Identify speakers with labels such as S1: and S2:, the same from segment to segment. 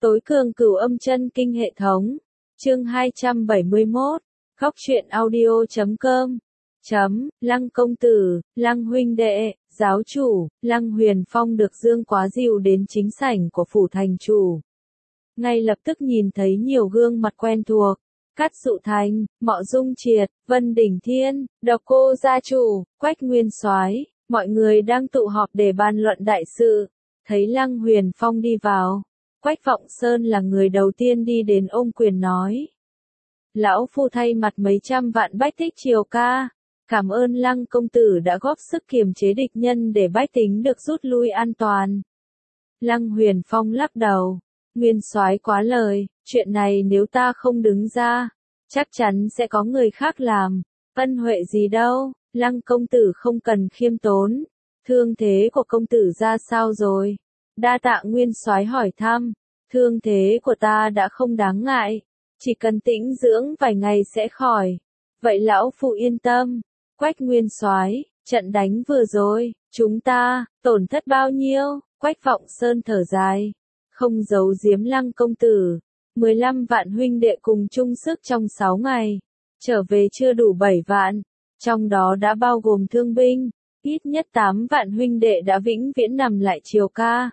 S1: Tối cường cửu âm chân kinh hệ thống. Chương 271. Góc truyện audio.com. Lăng công tử, Lăng huynh đệ, giáo chủ, Lăng Huyền Phong được Dương Quá dìu đến chính sảnh của phủ thành chủ. Ngay lập tức nhìn thấy nhiều gương mặt quen thuộc. Cát Dụ Thành, Mọ Dung Triệt, Vân Đỉnh Thiên, Độc Cô gia chủ, Quách Nguyên Soái, mọi người đang tụ họp để bàn luận đại sự. Thấy Lăng Huyền Phong đi vào, Quách Vọng Sơn là người đầu tiên đi đến ôm quyền nói. Lão phu thay mặt mấy trăm vạn bách thích triều ca, cảm ơn Lăng công tử đã góp sức kiềm chế địch nhân để bách tính được rút lui an toàn. Lăng Huyền Phong lắc đầu, Nguyên soái quá lời, chuyện này nếu ta không đứng ra, chắc chắn sẽ có người khác làm, ân huệ gì đâu, Lăng công tử không cần khiêm tốn, thương thế của công tử ra sao rồi? Đa tạ Nguyên soái hỏi thăm, thương thế của ta đã không đáng ngại, chỉ cần tĩnh dưỡng vài ngày sẽ khỏi. Vậy lão phu yên tâm. Quách Nguyên soái, trận đánh vừa rồi, chúng ta tổn thất bao nhiêu? Quách Vọng Sơn thở dài, không giấu giếm Lăng công tử, 15 vạn huynh đệ cùng chung sức trong 6 ngày, trở về chưa đủ 7 vạn, trong đó đã bao gồm thương binh, ít nhất 8 vạn huynh đệ đã vĩnh viễn nằm lại triều ca.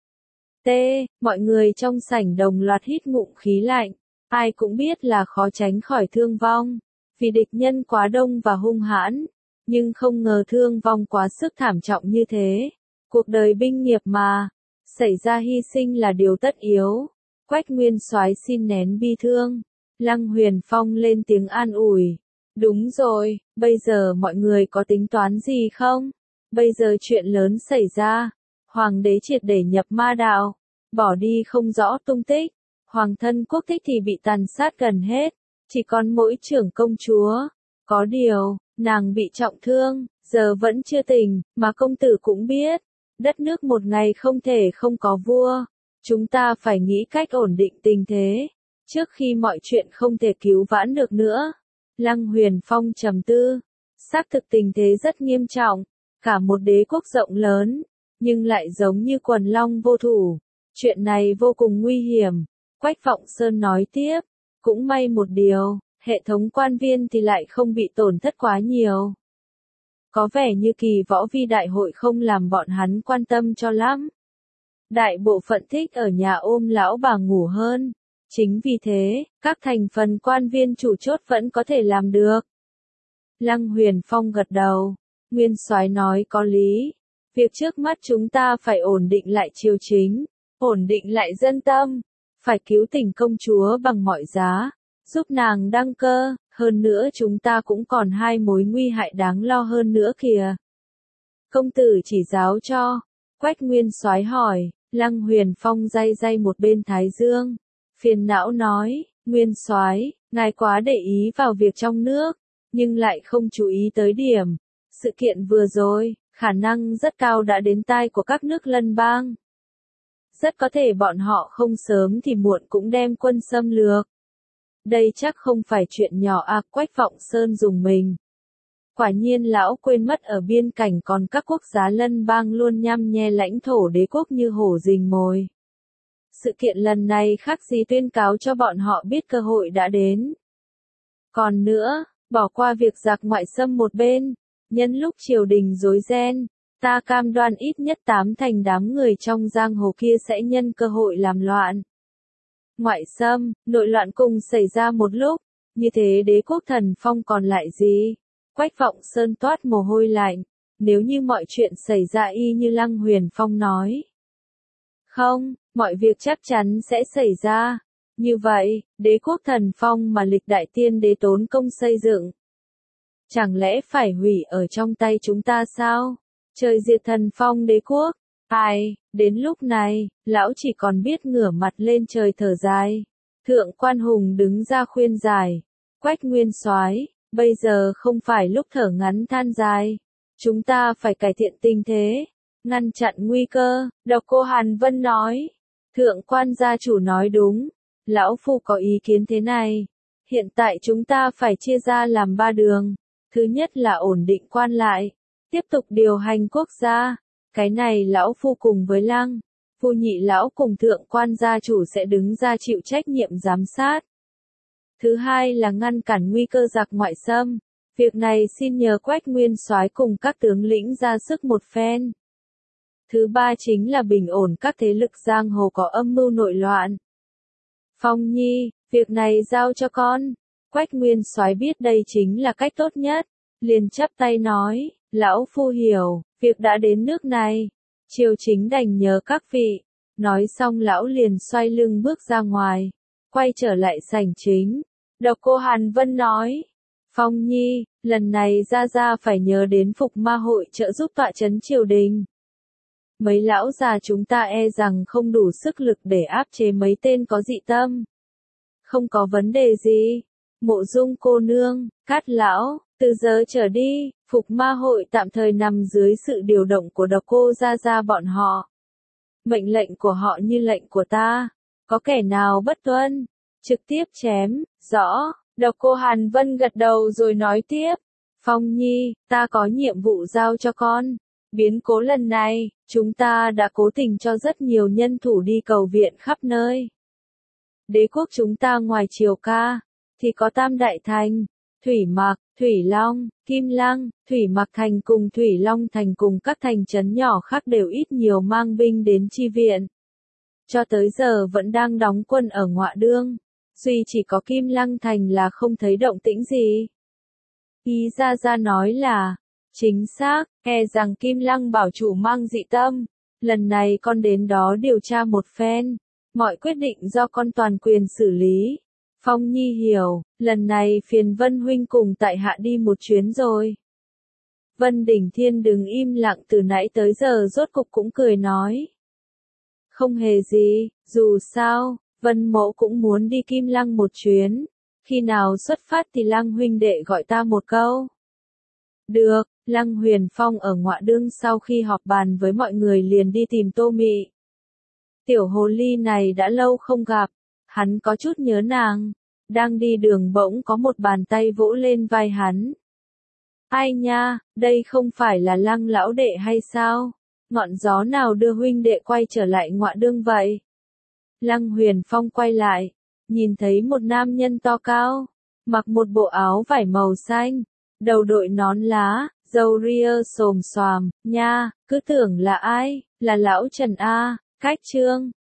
S1: Mọi người trong sảnh đồng loạt hít ngụm khí lạnh, ai cũng biết là khó tránh khỏi thương vong, vì địch nhân quá đông và hung hãn, nhưng không ngờ thương vong quá sức thảm trọng như thế. Cuộc đời binh nghiệp mà, xảy ra hy sinh là điều tất yếu. Quách Nguyên soái xin nén bi thương. Lăng Huyền Phong lên tiếng an ủi. Đúng rồi, bây giờ mọi người có tính toán gì không? Bây giờ chuyện lớn xảy ra. Hoàng đế triệt để nhập ma đạo, bỏ đi không rõ tung tích. Hoàng thân quốc thích thì bị tàn sát gần hết, chỉ còn mỗi trưởng công chúa. Có điều, nàng bị trọng thương, giờ vẫn chưa tỉnh, mà công tử cũng biết. Đất nước một ngày không thể không có vua. Chúng ta phải nghĩ cách ổn định tình thế, trước khi mọi chuyện không thể cứu vãn được nữa. Lăng Huyền Phong trầm tư, xác thực tình thế rất nghiêm trọng, cả một đế quốc rộng lớn, nhưng lại giống như quần long vô thủ. Chuyện này vô cùng nguy hiểm. Quách Vọng Sơn nói tiếp, cũng may một điều, hệ thống quan viên thì lại không bị tổn thất quá nhiều. Có vẻ như kỳ võ vi đại hội không làm bọn hắn quan tâm cho lắm. Đại bộ phận thích ở nhà ôm lão bà ngủ hơn. Chính vì thế, các thành phần quan viên chủ chốt vẫn có thể làm được. Lăng Huyền Phong gật đầu. Nguyên soái nói có lý. Việc trước mắt chúng ta phải ổn định lại triều chính, ổn định lại dân tâm, phải cứu tỉnh công chúa bằng mọi giá, giúp nàng đăng cơ, hơn nữa chúng ta cũng còn hai mối nguy hại đáng lo hơn nữa kìa. Công tử chỉ giáo cho. Quách Nguyên soái hỏi. Lăng Huyền Phong day day một bên thái dương, phiền não nói, Nguyên soái, ngài quá để ý vào việc trong nước, nhưng lại không chú ý tới điểm. Sự kiện vừa rồi, khả năng rất cao đã đến tai của các nước lân bang. Rất có thể bọn họ không sớm thì muộn cũng đem quân xâm lược. Đây chắc không phải chuyện nhỏ à, Quách Vọng Sơn dùng mình. Quả nhiên lão quên mất ở biên cảnh còn các quốc gia lân bang luôn nhăm nhe lãnh thổ đế quốc như hổ rình mồi. Sự kiện lần này khác gì tuyên cáo cho bọn họ biết cơ hội đã đến. Còn nữa, bỏ qua việc giặc ngoại xâm một bên, nhân lúc triều đình rối ren, ta cam đoan ít nhất 8 thành đám người trong giang hồ kia sẽ nhân cơ hội làm loạn. Ngoại xâm, nội loạn cùng xảy ra một lúc, như thế đế quốc thần phong còn lại gì? Quách Vọng Sơn toát mồ hôi lạnh, nếu như mọi chuyện xảy ra y như Lăng Huyền Phong nói. Không, mọi việc chắc chắn sẽ xảy ra. Như vậy, đế quốc thần phong mà lịch đại tiên đế tốn công xây dựng, chẳng lẽ phải hủy ở trong tay chúng ta sao? Trời diệt thần phong đế quốc. Ai, đến lúc này, lão chỉ còn biết ngửa mặt lên trời thở dài. Thượng Quan Hùng đứng ra khuyên giải. Quách Nguyên soái, bây giờ không phải lúc thở ngắn than dài. Chúng ta phải cải thiện tình thế, ngăn chặn nguy cơ. Độc Cô Hàn Vân nói. Thượng Quan gia chủ nói đúng. Lão phu có ý kiến thế này. Hiện tại chúng ta phải chia ra làm 3 đường. Thứ nhất là ổn định quan lại, tiếp tục điều hành quốc gia. Cái này lão phu cùng với Lăng Phu nhị lão cùng thượng quan gia chủ sẽ đứng ra chịu trách nhiệm giám sát. Thứ hai là ngăn cản nguy cơ giặc ngoại xâm. Việc này xin nhờ Quách Nguyên Soái cùng các tướng lĩnh ra sức một phen. Thứ ba chính là bình ổn các thế lực giang hồ có âm mưu nội loạn. Phong Nhi, việc này giao cho con. Quách Nguyên Soái biết đây chính là cách tốt nhất, liền chắp tay nói, lão phu hiểu, việc đã đến nước này, triều chính đành nhờ các vị. Nói xong lão liền xoay lưng bước ra ngoài, quay trở lại sảnh chính. Độc Cô Hàn Vân nói, Phong Nhi, lần này gia phải nhớ đến Phục Ma hội trợ giúp tọa trấn triều đình. Mấy lão già chúng ta e rằng không đủ sức lực để áp chế mấy tên có dị tâm. Không có vấn đề gì. Mộ Dung cô nương, Cát lão, từ giờ trở đi, Phục Ma hội tạm thời nằm dưới sự điều động của Độc Cô gia bọn họ. Mệnh lệnh của họ như lệnh của ta, có kẻ nào bất tuân, trực tiếp chém. Rõ. Độc Cô Hàn Vân gật đầu rồi nói tiếp, Phong Nhi, ta có nhiệm vụ giao cho con. Biến cố lần này, chúng ta đã cố tình cho rất nhiều nhân thủ đi cầu viện khắp nơi. Đế quốc chúng ta ngoài Triều Ca, thì có Tam Đại Thành, Thủy Mạc, Thủy Long, Kim Lăng, Thủy Mạc Thành cùng Thủy Long Thành cùng các thành trấn nhỏ khác đều ít nhiều mang binh đến chi viện. Cho tới giờ vẫn đang đóng quân ở Ngọa Đương, duy chỉ có Kim Lăng Thành là không thấy động tĩnh gì. Ý gia nói là, chính xác, e rằng Kim Lăng bảo chủ mang dị tâm, lần này con đến đó điều tra một phen, mọi quyết định do con toàn quyền xử lý. Phong Nhi hiểu, lần này phiền Vân huynh cùng tại hạ đi một chuyến rồi. Vân Đỉnh Thiên đứng im lặng từ nãy tới giờ rốt cục cũng cười nói. Không hề gì, dù sao, Vân mẫu cũng muốn đi Kim Lăng một chuyến, khi nào xuất phát thì Lăng huynh đệ gọi ta một câu. Được, Lăng Huyền Phong ở Ngọa Đương sau khi họp bàn với mọi người liền đi tìm Tô Mị. Tiểu hồ ly này đã lâu không gặp, hắn có chút nhớ nàng, đang đi đường bỗng có một bàn tay vỗ lên vai hắn. Ai nha, đây không phải là Lăng lão đệ hay sao? Ngọn gió nào đưa huynh đệ quay trở lại Ngọa Đương vậy? Lăng Huyền Phong quay lại, nhìn thấy một nam nhân to cao, mặc một bộ áo vải màu xanh, đầu đội nón lá, râu ria xồm xoàm, nha, cứ tưởng là ai, là lão Trần A, Cách Trương.